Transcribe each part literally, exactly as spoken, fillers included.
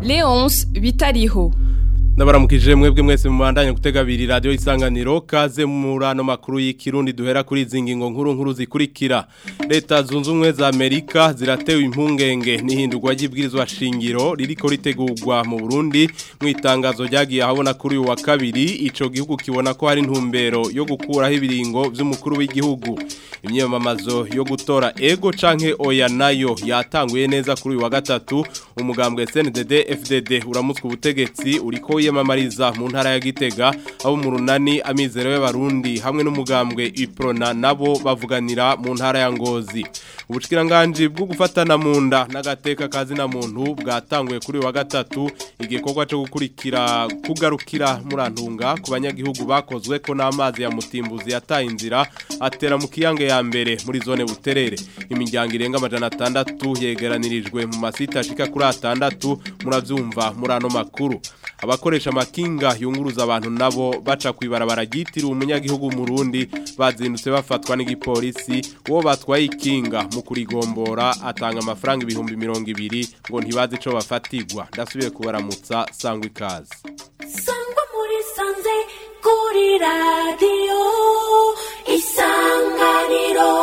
Leonce Bitariho. Ndabaramukije mwebwe mwese mubandanye gutega abiri radio Isanganiro kaze mu rano makuru y'ikirundi duhera kuri zingingo nkuru nkuru zikurikira. Leta zunze ubumwe za Amerika ziratewe impungenge n'ihindurwa ry'ibwirizwa shingiro ririko ritegurwa mu Burundi mu itangazo ryagiye ahabona kuri uwa kabiri ico gihugu kibona ko hari intumbero yo gukuraho ibiringo vy'umukuru w'igihugu. Imyamamazo yo gutora ego canke oya nayo yatanguye neza kuri uwa gatatu umugambwe S N D D F D D uramutswe ubutegetsi uriko yamamariza mu ntara ya Gitega abo mu runani amizero y'abarundi hamwe n'umugambwe Iprona nabo bavuganira mu ntara ya Ngozi. Ubushikiranganje bwo gufatana mu nda n'agateka kazi na muntu bwatanguye kuri wa gatatu igikorwa cyo gukurikira kugarukira murantunga ku banyagihugu bakozwe ko n'amazi ya mutimbuzi yataye inzira atera mu kiyange ya mbere muri zone Buterere. Imiryango irenga amajana atandatu yegeranirijwe mu masita ashika kuri atandatu muravyumva murano makuru. Abakoresha makinga yunguruza abantu nabo baca kwibarabara ryitiriwe umunyagihugu Murundi bazindutse bafatwa n'igipolisi uwo batwaye ikinga mu kurigombora atanga amafaranga ibihumbi mirongo ibiri ngo ntibazi ico bafatirwa. Ndasubiye kubaramutsa sangwa ikaze. Sangwa muri sanze kuri radio Isanganiro.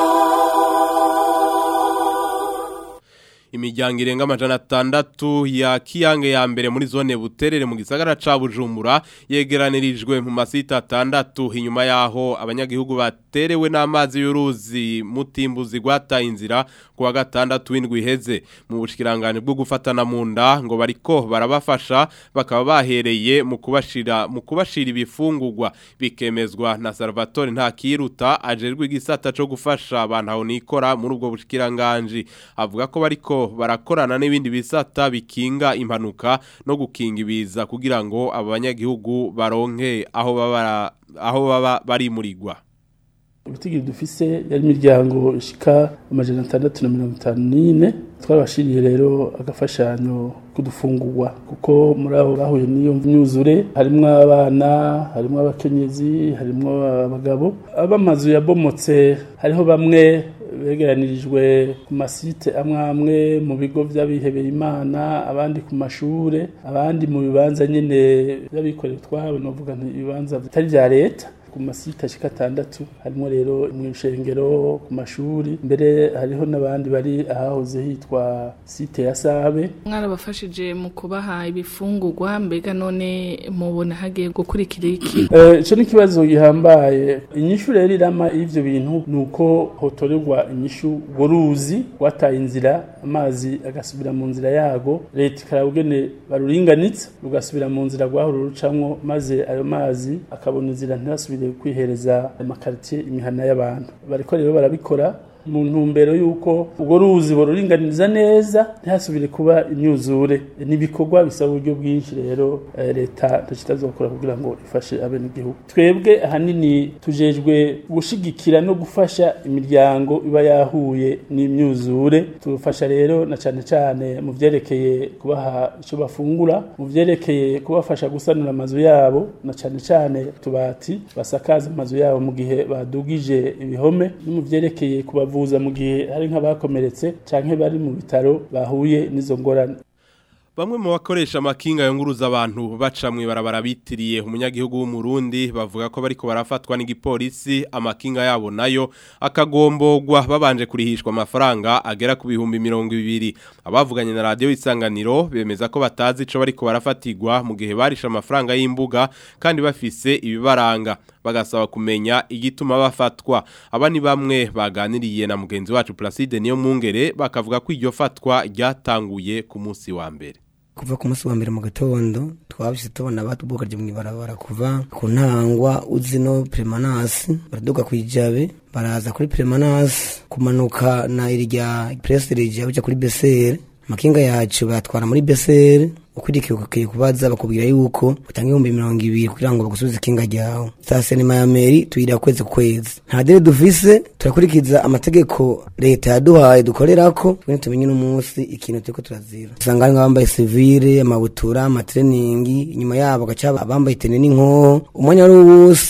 Imiryango irenga amajana atandatu ya kiyange ya mbere muri zone Buterere mu gisagara ca Bujumbura yegeranirijwe mu masita atandatu inyuma yaho abanyagihugu baterewe n'amazi y'uruzi mutimbuzi gwataye inzira kuwa gatandatu w'indwi iheze. Mu bushikiranganje bwo gufatana mu nda ngo bariko barabafasha bakaba bahereye mu kubashira mu kubashira ibifungurwa bikemezwa na Salvatore Ntakiruta ajerwe igisata co gufasha abantu aho nikora muri ubwo bushikiranganje avuga ko bariko barakorana n'ibindi bisata bikinga impanuka no gukinga ibiza kugira ngo abanyagihugu baronke aho baba aho baba bari murigwa. Ibitigiri dufise yari imiryango ishika amajana atandatu na mirongo itanu n'ine twabashiriye rero agafashanyo kudufungurwa kuko muri aho bahuye n'iyo myuzure harimwo abana harimwo abakenyezi harimwo abagabo abamazu yabomotse hariho bamwe begeranirijwe ku masite amwe amwe mu bigo by'abihebeye Imana abandi ku mashure abandi mu bibanza nyene by'abikorera twabo novuga nti ibibanza bitari bya leta ku masita ashika atandatu harimo rero mu ishengero ku mashuri mbere hariho n'abandi bari ahahoze hitwa site ya Sabe. Mwarabafashije mu kubaha ibifungurwa mbega none mubona hagiye gukurikira iki? Eh ico ni kibazo gihambaye. Inyishu rero irama ivyo bintu nuko hotorerwa inyishu goruzi wataye inzira amazi agasubira mu nzira yago leta karabugene baruringanitse rugasubira mu nzira gwahoro rucamwo maze ayo mazi akabona inzira ntasubire kwihereza amakartie imihana y'abantu bariko rero barabikora mu ntumbero yuko ubwo ruzi boruringaniza neza ntihasubire kuba imyuzure nibikorwa bisaba uburyo bwinshi rero e, leta ntacitazokora kugira ngo ifashe abene igihugu. Twebwe ahanini tujejwe gushigikira no gufasha imiryango iba yahuye n'imyuzure tufasha rero na cyane cyane mu vyerekeye kubaha ico bafungura mu vyerekeye kubafasha gusanura amazu yabo na cyane cyane tubati basakaza amazu yabo mu gihe badugije ibihome no mu vyerekeye kuba vuza mu gihe hari nk'abakomeretse canke bari mu bitaro bahuye n'izo ngorane. Bamwe mu bakoresha makinga yunguruza abantu bacamwe barabara bitiriye umunyagihugu w'umurundi bavuga ko bariko barafatwa n'igipolisi amakinga yabo nayo akagombogwa babanje kurihishwa amafaranga agera ku bihumbi mirongo ibiri. Abavuganye na radio Isanganiro bemeza ko batazi ico bariko barafatirwa mu gihe barisha amafaranga y'imbuga kandi bafise ibibaranga bagasaba kumenya igituma bafatwa. Aba ni bamwe baganiriye na mugenzi wacu Placide niyo Mungere bakavuga ko iryo fatwa ryatanguye ku munsi wa mbere. Kuva ku munsi wa mbere mu gatondo twabise tubona batubuka ryo mwibarabara kuva ku ntangwa uzino Permanence baraduga kwijabe baraza kuri Permanence kumanuka na irya Presse rije uja kuri B C R makinga yacu batwara muri B C R ukurikiye ukakiye kubaza bakubwira yuko utanga ibihumbi mirongo ibiri kugira ngo bagusubize ikinga ryawe. Sasa ni mayameri tuyira kwezi kwezi nta dere dufise turakurikiza amategeko leta yaduhaye dukorerako twe tumenye n'umunsi ikintu turiko turazira. Usanga ari ngabambaye civile amabutura amatraining inyuma yabo gaca abambaye tene n'inko umwanya w'ubusi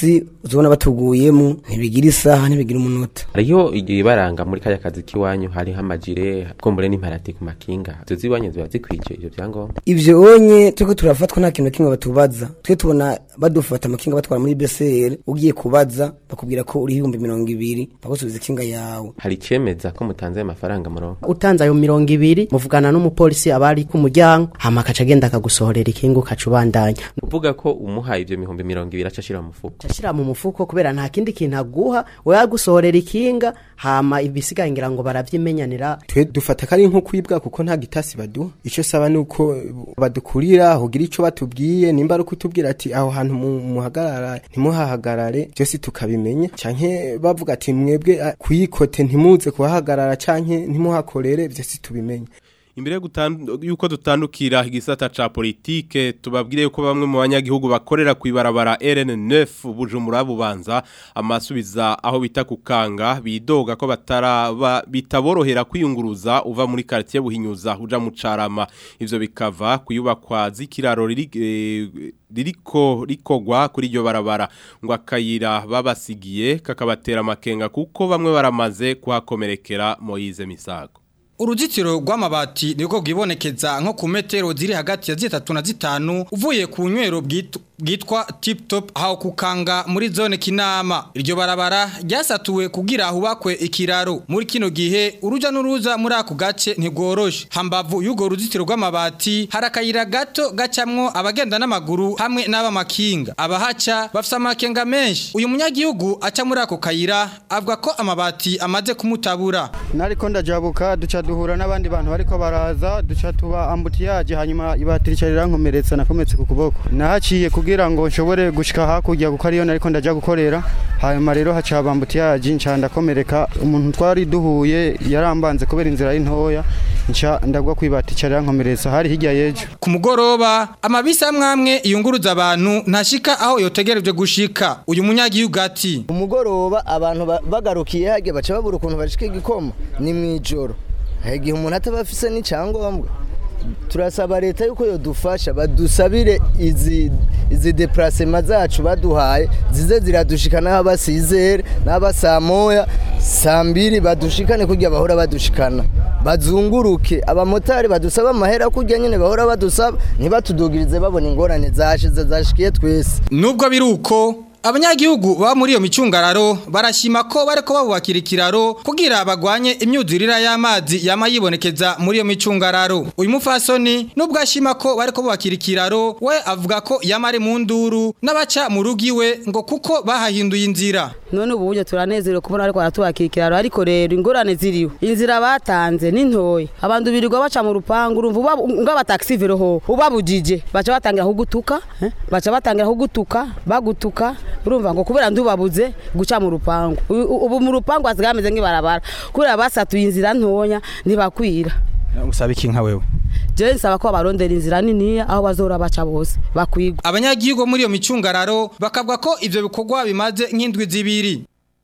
uzobona batuguyemo ntibigira isaha ntibigira umunota. Hariho igihe baranga muri kaya kazi kiwanyu hari hamajire kombure n'imparati ku makinga zo ziwanyu ziba zikwije ivyo byangombwa. Ivyo onye tuko turafatwa nta kintu kimwe batubaza twe tubona badufata amakinga batwara muri B C R ugiye kubaza bakubwira ko uri ibihumbi mirongo ibiri bagusubiza ikinga yawe. Hari cemeza ko mutanze amafaranga murongo utanze ayo mirongo ibiri muvugana n'umupolisi abari ku muryango hama kaca agenda akagusohorera ikingo kacubandanya. Uvuga ko umuhaye ivyo mihumbi mirongo ibiri acashira mu mufuko acashira mu mufuko kubera nta kindi kintu aguha we yagusohorera ikinga hama ibisigaye ngira ngo baravyimenyanira. Twe dufata kari nko kwibwa kuko nta gitasi baduha ico saba nuko badukurira hogira ico batubwiye nimba ari kutubwira ati aho hantu muhagarara ntimuhahagarare byose tukabimenya canke bavuga ati mwebwe kuyikote ntimuze kuhahagarara canke ntimuhakorere byose tubimenye. Imbere yuko dutandukira igisata ca politike tubabwire yuko bamwe mu banyagihugu bakorera kwibarabara R N neuf Bujumbura Bubanza amasubiza aho bita kukanga bidoga ko bataraba bitaborohera kwiyunguruza uva muri quartier Buhinyuza uja mu Carama ivyo bikava kuyubakwa zikiraro riri e, ririko rikogwa kuri iryo barabara ngo akayira babasigiye kakabatera amakenga kuko bamwe baramaze kuhakomerekera Moise Misago. Uruzitiro rw'amabati niko bwibonekeza nko ku metero ziri hagati ya zitatu na zitanu uvuye ku nywero bwitwa Tip Top aho kukanga muri zone Kinama. Iryo barabara ryasatuwe kugira hubakwe ikiraro. Muri kino gihe uruja n'uruza muri ako gace ntigoroshe. Hambavu y'ugo ruzitiro rw'amabati harakayira gato gacamwo abagenda n'amaguru hamwe n'abamakinga. Abahaca bafite amakenga menshi. Uyu munyagihugu aca muri ako kayira avuga ko amabati amaze kumutabura. Nariko ndajabuka duca duhura n'abandi bantu bariko baraza duca tuba ambutiyaje hanyuma ibatirica rirankomeretsa nakometse ku kuboko. Nahaciye kugira ngo nshobore gushika hakurya kuko ariyo nariko ndaja gukorera hanyuma rero haca ambutiyaje nca ndakomereka umuntu twari duhuye yarambanze kubera inzira y'intoya nca ndagwa kwibatica rirankomeretsa hari hirya yejo. Ku mugoroba amabisi amwamwe iyunguruza abantu ntashika aho yotegereje gushika. Uyu munyagihugu ati umugoroba abantu bagarukiye hage baca babura ukuntu bashika igikoma ni mwijoro. Hege umuntu atabafise ni cyangombwa turasaba leta yuko yo dufasha badusabire izi izi déplacement zacu baduhaye zize ziradushikana abasizere n'abasamoya sambiri badushikane kujya bahora badushikana bazunguruke abamotari badusaba amahera kujya nyine bahora badusaba ntibatudugirize babona ingorane zashize zashikiye twese. Nubwo biruko abanyagihugu ba muri iyo micungararo barashima ko bareko babubakira ikiraro kugira bagwanye imyuzurira y'amazi yama yibonekeza muri iyo micungararo. Uyu mufasoni nubwo ashima ko bareko babakira ikiraro we avuga ko yamare mu nduru n'abaca mu rugiwe ngo kuko bahahinduye inzira. None ubunye turanezerewe kubona ariko baratubakira ikiraro ariko rero ingorane ziriho inzira batanze n'intoyi abantu birirwa baca mu rupangu urumva ngaba taxi vero ho ubabujije baca batangira kugutuka eh? baca batangira kugutuka bagutuka urumva ngo kubera ndubabuze guca mu rupangu ubu mu rupangu azigameze nk'ibarabara kubera basatuye inzira ntonya ntibakwira. Usaba iki nka wewe? Je nsaba ko abarondera inzira nini aho bazora baca bose bakwigwa. Abanyagihugu muri iyo micungararo bakabwa ko ivyo bikorwa bimaze nk'indwi zibiri.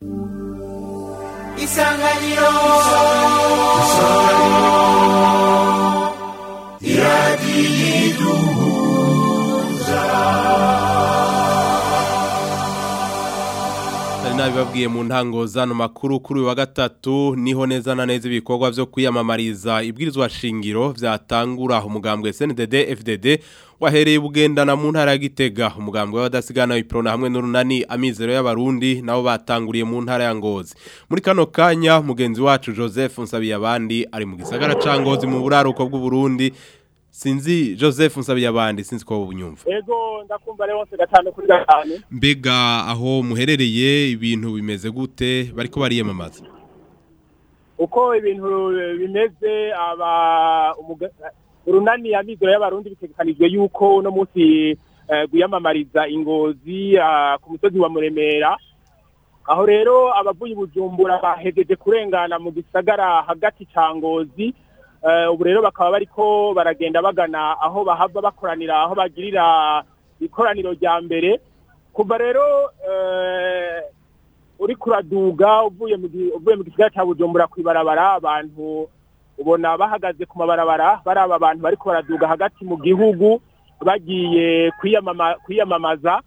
Isanganiro Isanganiro Iradiyiduza nabibabwiye mu ntango zano makuru kuri wa gatatu niho neza na neza ibikorwa byo kwiyamamariza ibwirizwa shingiro vyatangura umugambwe S N D D F D D wahereye bugendana mu ntara ya Gitega umugambwe w'abadasigana w'iprona hamwe n'urunani amizero y'abarundi nabo batanguriye mu ntara ya Ngozi. Muri kano kanya mugenzi wacu Joseph Nsabiyabandi ari mu gisagara ca Ngozi mu buraruko bw'u Burundi. Sinzi Joseph Nsabiyabandi sinzi ko bunyumva. Ego ndakumva rero wose gatano kuri gatanu. Mbega aho muherereye ibintu bimeze gute bariko bariyamamaza? Uko ibintu bimeze aba urunani amizero y'abarundi bitegekanijwe yuko no munsi guyamamariza Ingozi ku musozi wa Muremera. Aho rero abavuye Bujumbura bahejeje kurengana mu gisagara hagati ca Ngozi. Uh, ubu rero bakaba bariko baragenda bagana aho bahava bakoranira aho bagirira ikoraniro rya mbere kuva rero uh, uri kuraduga uvuye mu uvuye mu gisagara cya Bujumbura kwibarabara abantu ubona bahagaze ku mabarabara baraba abantu bariko baraduga hagati mu gihugu bagiye kwiyamama kwiyamamaza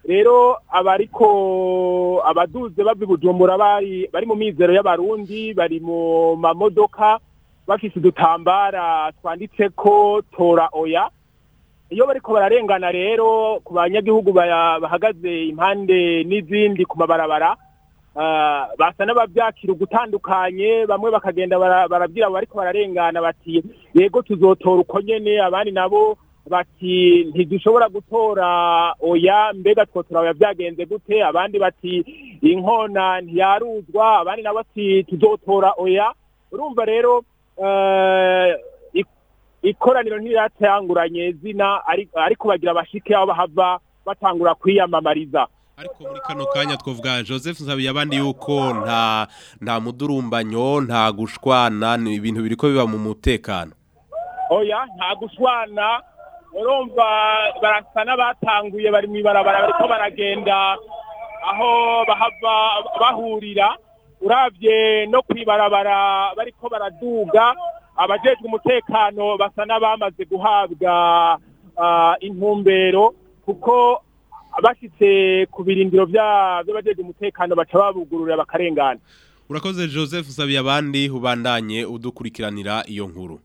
rero abariko abaduze bava Bujumbura bari bari mu mizero y'abarundi bari mu mamodoka bafise udutambara twanditse ko tora oya iyo bariko bararengana rero ku banyagihugu bahagaze impande n'izindi ku mabarabara uh, basa n'abavyakira gutandukanye bamwe bakagenda barabwira abo bariko bararengana bati yego tuzotora uko nyene abandi nabo bati ntidushobora gutora oya mbega twotora oya byagenze gute abandi bati inkona ntiyaruzwa abandi nabo bati tuzotora oya urumva rero uh, ikoraniro ntiratanguranye zina ariko bagira bashike aho bahava batangura kwiyamamariza ariko muri kano kanya twovuga Joseph Nsabiye abandi yuko nta nta mudurumbanyo nta gushwana ni ibintu biriko biba mu mutekano oya nta gushwana urumva barasa n'abatanguye bari mu ibarabara bariko baragenda aho bahava bahurira uravye no kwibarabara bariko baraduga abajejwe umutekano basa n'abamaze guhabwa uh, intumbero kuko bashitse ku birindiro by'abajejwe bajejwe umutekano baca babugurura bakarengana. Urakoze Joseph Sabiye abandi ubandanye udukurikiranira iyo nkuru.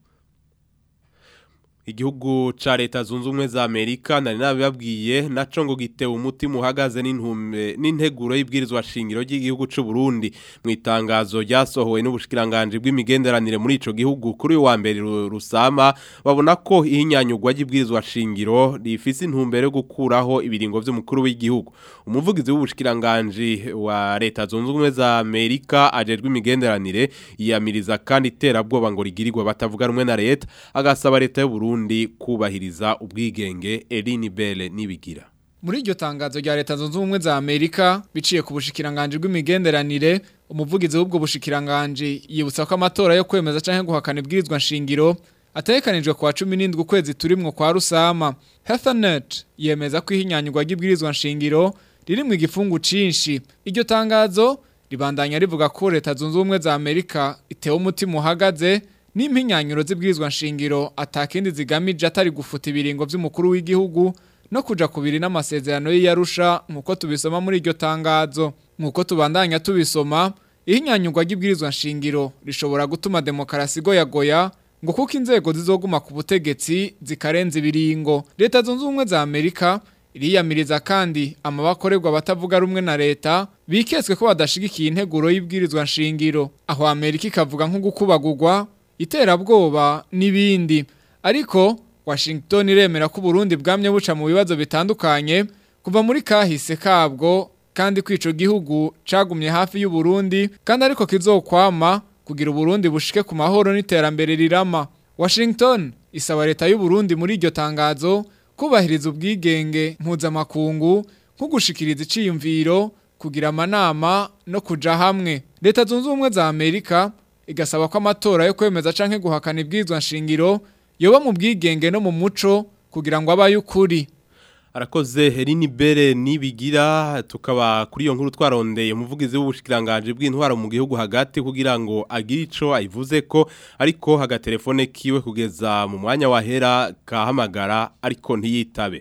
Igihugu ca leta zunze ubumwe za Amerika nari nabibabwiye naco ngo gitewe umutima uhagaze n'intumbe n'integuro y'ibwirizwa shingiro ry'igihugu c'u Burundi mu itangazo ryasohowe n'ubushikiranganje bw'imigenderanire muri ico gihugu kuri wa mbere rusama babona ko ihinyanyugwa y'ibwirizwa shingiro rifise intumbero yo gukuraho ibiringo vy'umukuru w'igihugu. Umuvugizi w'ubushikiranganje wa leta zunze ubumwe za Amerika ajejwe imigenderanire yiyamiriza kandi iterabwoba ngo rigirirwa batavuga rumwe na leta agasaba leta y'u Burundi kubahiriza ubwigenge Eline Belle nibigira. Muri iryo tangazo rya leta zunze ubumwe za Amerika biciye ku bushikiranganje bw'imigenderanire umuvugizi w'ubwo bushikiranganje yibutsa ko amatora yo kwemeza canke guhakana ibwirizwa nshingiro atekanijwe kwa cumi n'indwi ukwezi turimwo kwa rusama. Heathernet yemeza ko ihinyanyugwa ry'ibwirizwa nshingiro riri mu igifungu cinshi. Iryo tangazo ribandanya rivuga ko leta zunze ubumwe za Amerika itewe umutima uhagaze n'impinyanyuro z'ibwirizwa nshingiro atakindi zigamije atari gufuta ibiringo vy'umukuru w'igihugu no kuja kubiri n'amasezerano y'Arusha nkuko tubisoma muri iryo tangazo. Nkuko tubandanya tubisoma ihinyanyurwa ry'ibwirizwa nshingiro rishobora gutuma demokarasi goyagoya ngo kuko inzego zizoguma ku butegetsi zikarenza ibiringo. Leta zunze ubumwe za Amerika iriyamiriza kandi amabakorerwa batavuga rumwe na leta biketswe ko badashigikiye integuro y'ibwirizwa nshingiro aho Amerika ikavuga nko gukubagurwa iterabwoba n'ibindi. Ariko Washington iremera ko Burundi bwamye buca mu bibazo bitandukanye kuva muri kahise kabwo kandi kwico gihugu cagumye hafi y'u Burundi kandi ariko kizokwama kugira Burundi bushike ku mahoro n'iterambere rirama. Washington isaba leta y'u Burundi muri iryo tangazo kubahiriza ubwigenge mpuzamakungu nko gushikiriza iciyumviro kugira amanama no kuja hamwe. Leta zunze ubumwe za Amerika igasaba ko amatora yo kwemeza canke guhakana ibwirizwa nshingiro yoba mu bwigenge no mu muco kugira ngo abaye ukuri. Arakoze Eline Belle nibigira tukaba kuri iyo nkuru twarondeye umuvugizi w'ubushikiranganje bw'intwaro mu gihugu hagati kugira ngo agire ico ayivuze ko ariko haga telefone kiwe kugeza mu mwanya wahera kahamagara ariko ntiyitabe.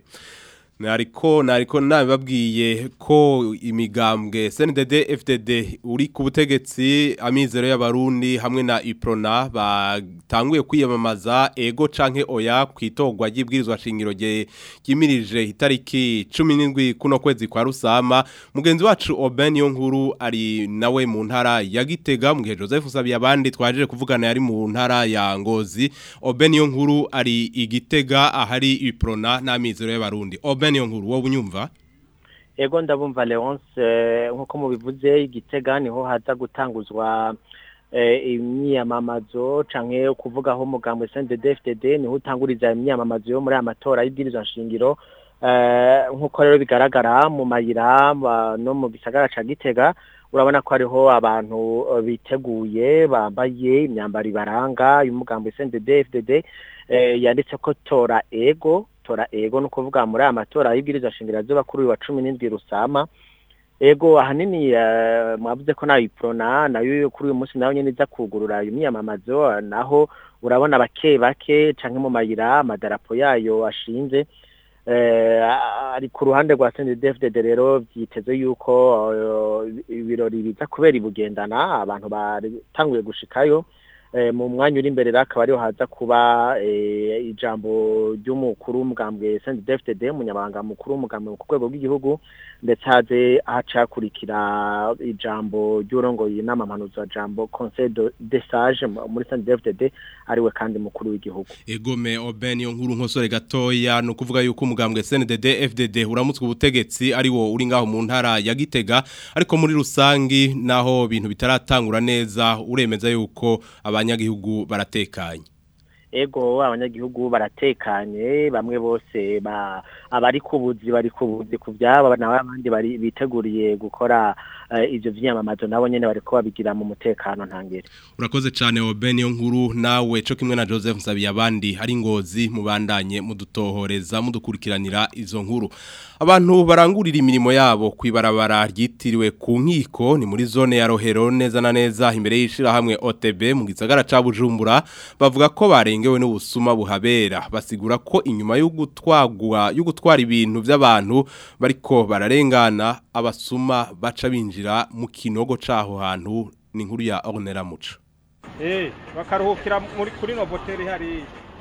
Nariko nariko nababwiye ko imigambwe S N D D F D D uri ku butegetsi amizero y'abarundi hamwe na Iprona batanguye kwiyamamaza ego canke oya kwitogwa ry'ibwirizwa shingiro rye kimirije itariki cumi n'indwi kuno kwezi kwa rusama. Mugenzi wacu Oben yo nkuru ari nawe mu ntara ya Gitega mu gihe Joseph Sabiye abandi twaje kuvugana yari mu ntara ya Ngozi. Oben yo nkuru ari Igitega ahari Iprona n'amizero y'abarundi. Oben niyo nkuru wowe unyumva? Ego ndabumva Leonce nkuko mubivuze Igitega niho haza gutanguzwa imyamamazo canke kuvuga aho mugambwe S N D D F D D niho utanguriza imyamamazo yo muri amatora y'ibwirizwa nshingiro nkuko rero bigaragara mu mayira no mu gisagara ca Gitega urabona ko hariho abantu biteguye bambaye imyambaro ibaranga y'umugambwe S N D D F D D yanditse ko tora ego tora ego no kuvuga muri amatora y'ibwirizwa shingiro azoba kuri wa cumi n'indwi rusama. Ego ahanini uh, mwavuze ko na Iprona nayo kuri uyu munsi nayo nyene iza kugurura imyamamazo naho urabona bake bake canke mu mayira amadarapo yayo ashinze eh ari ku ruhande rwa C N D D F D D rero byiteze yuko ibirori biza kubera ibugendana abantu batanguye gushikayo mu mwanya uri imbere akaba ariho haza kuba ijambo ry'umukuru w'umugambwe C N D D F D D umunyabanga mukuru w'umugambwe ku rwego rw'igihugu ndetse haze ahacakurikira ijambo ry'urongoye inama mpanuza jambo Conseil de Sage muri C N D D F D D ariwe kandi mukuru w'igihugu. Egome Oben yo nkuru nkosore gatoya no kuvuga yuko umugambwe C N D D F D D uramutswe ubutegetsi ari wo uri ngaho mu ntara ya Gitega ariko muri rusangi naho ibintu bitaratangura neza uremeza yuko abanyagihugu baratekanye. Ego abanyagihugu baratekanye bamwe bose ba abari kubuzi bari kubuzi kuvyaba nawe abandi bari biteguriye gukora uh, ivyo vyamamazo nabo nyene bari ko babigira mu mutekano ntangere. Urakoze cyane Oben yo nkuru nawe cyo kimwe na Joseph Nsabiye abandi hari ngozi mubandanye mudutohoreza mudukurikiranira izo nkuru. Abantu barangurira imirimo yabo kwibarabara ryitiriwe ku nkiko ni muri zone ya Rohero neza na neza imbere y'ishira hamwe O T B mu gisagara ca Bujumbura bavuga ko barengewe n'ubusuma buhabera basigura ko inyuma yo gutwagwa yo gutwara ibintu by'abantu bariko bararengana abasuma baca binjira mu kinogo caho hantu ni nkuru ya Ornera Muco. Eh bakaruhukira muri kuri no hoteli hari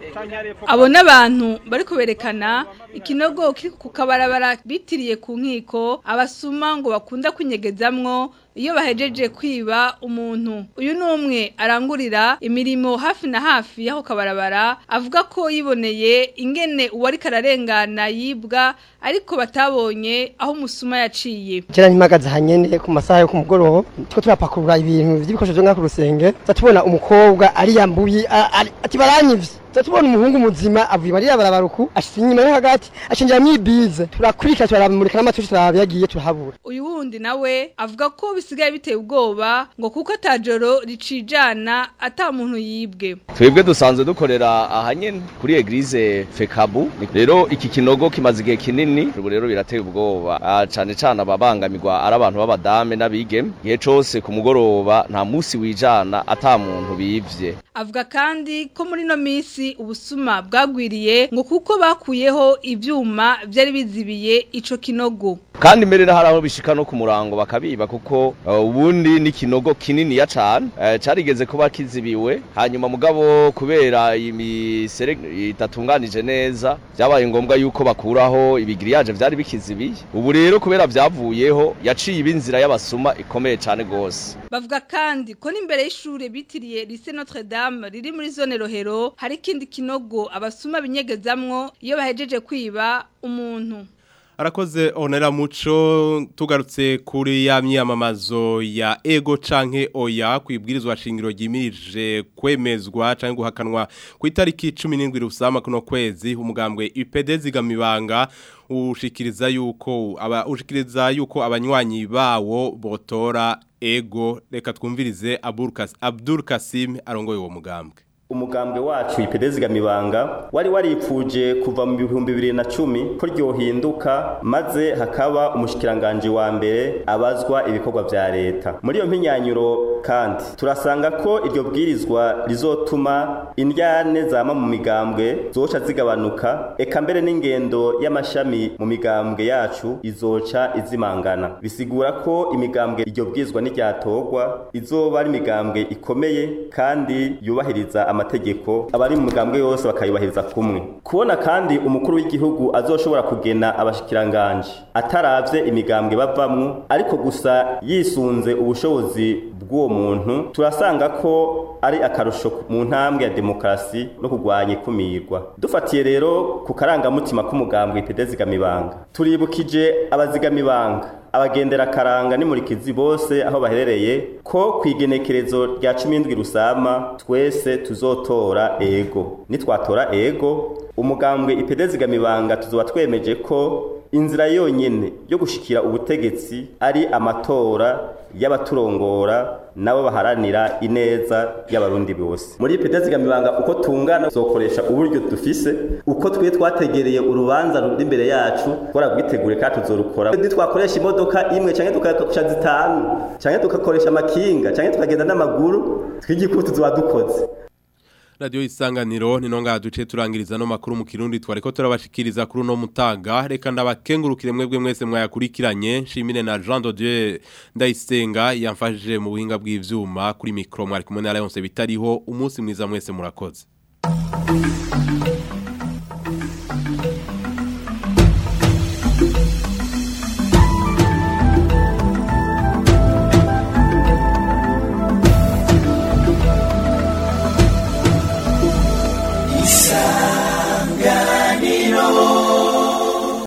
abo n'abantu bari kuberekana ikinogo kiri ku kabarabara bitiriye ku nkiko abasuma ngo bakunda kwinyegezamwo iyo bahejeje kwiba umuntu. Uyu numwe arangurira imirimo hafi na hafi yaho kabarabara avuga ko yiboneye ingene uwari kararengana yibwa ariko batabonye aho umusuma yaciye. Kera nimagaza hanyene ku masaha yo kumugoroba tiko turapakurura ibintu by'ibikoresho byo ngaka rusenge zatubona umukobwa ari yambuye ati baranyivye tubona umuhungu muzima avuye bari barabaruku ashitse inyuma yo hagati ashinjira mwibize turakurika turabamurika n'amatushi turabiyagiye turahabura. Uyu wundi nawe avuga ko bisigaye biteye ubwoba ngo kuko atajoro ricijana ata muntu yibwe. Twebwe dusanzwe dukorera ahanyene kuri Eglise Fekabu rero iki kinogo kimaze igihe kinini rero birateye ubwoba cyane cyane ababangamirwa ari abantu b'abadame n'abigeme gihe cose ku mugoroba nta musi wijana ata muntu bivye. Avuga kandi ko muri no misi ubusuma bwagwiriye ngo kuko bakuyeho ivyuma byari bizibiye ico kinogo. Kandi mbere hari aho bishika no ku murango bakabiba kuko ubundi uh, ni kinogo kinini ya cyane uh, carigeze kuba kizibiwe hanyuma mugabo kubera imisere itatunganije neza byabaye ngombwa yuko bakuraho ibigiriyaje byari bikizibiye. Ubu rero kubera byavuyeho yaciye ibinzira y'abasuma ikomeye cyane gose. Bavuga kandi ko n'imbere y'ishure bitiriye Lycée Notre Dame riri muri zone Rohero hari ikindi kinogo abasuma binyegezamwo iyo bahejeje kwiba umuntu. Arakoze Onera Muco tugarutse kuri ya myamamazo ya ego canke oya kwibwirizwa shingiro gimirije kwemezwa canke guhakanwa ku itariki cumi n'indwi rusama kuno kwezi umugambwe U P D zigamibanga ushikiriza yuko aba ushikiriza yuko abanywanyi bawo botora ego reka twumvirize Abdul Kasim arongoye uwo mugambwe. Umugambwe wacu ipedezga mibanga wari waripfuje kuva mu bihumbi bibiri na cumi ko ryohinduka maze hakaba umushikiranganje wa mbere abazwa ibikorwa vya leta. Muri iyo mpinyanyuro kandi turasanga ko iryo bwirizwa rizotuma indyane zama mu migambwe zoca zigabanuka eka mbere n'ingendo y'amashami mu migambwe yacu izoca izimangana. Bisigura ko imigambwe iryo bwirizwa n'iryatogwa izoba ari imigambwe ikomeye kandi yubahiriza amategeko abari mu mugambwe yose bakayubahiriza kumwe. Kubona kandi umukuru w'igihugu azoshobora kugena abashikiranganje ataravye imigambwe bavamwe ariko gusa yisunze ubushobozi bw'uwo muntu turasanga ko ari akarusho mu ntambwe ya demokrasi no kugwanya ikumirwa. Dufatiye rero ku karangamutima k'umugambwe ipedezgamibanga turibukije abazigamibanga abagendera karanga nimurikizi bose aho baherereye ko kwigenekerezo rya cumi n'indwi rusama twese tuzotora ego. Nitwatora ego umugambwe ipedezgamibanga tuzoba twemeje ko inzira yonyene yo gushikira ubutegetsi ari amatora y'abaturongora nabo baharanira ineza y'abarundi bose. Muri ipedezgamibanga uko tungana zokoresha uburyo dufise uko twe twategereye urubanza ruri imbere yacu twara gwitegure kandi tuzorukora. Ndi twakoresha imodoka imwe canke tukakoresha zitanu canke tukakoresha amakinga canke tukagenda n'amaguru twigikutu tuba dukoze. Radio Isanganiro ni nonga duce turangiriza no makuru mu Kirundi twareko turabashikiriza kuri no mutaga reka ndabakengurukire mwebwe mwese mwayakurikiranye nshimire na Jean de Dieu Ndayisenga yamfashije mu buhinga bw'ivyuma kuri micro mwari kumwe na Leonce bitariho umunsi mwiza mwese murakoze.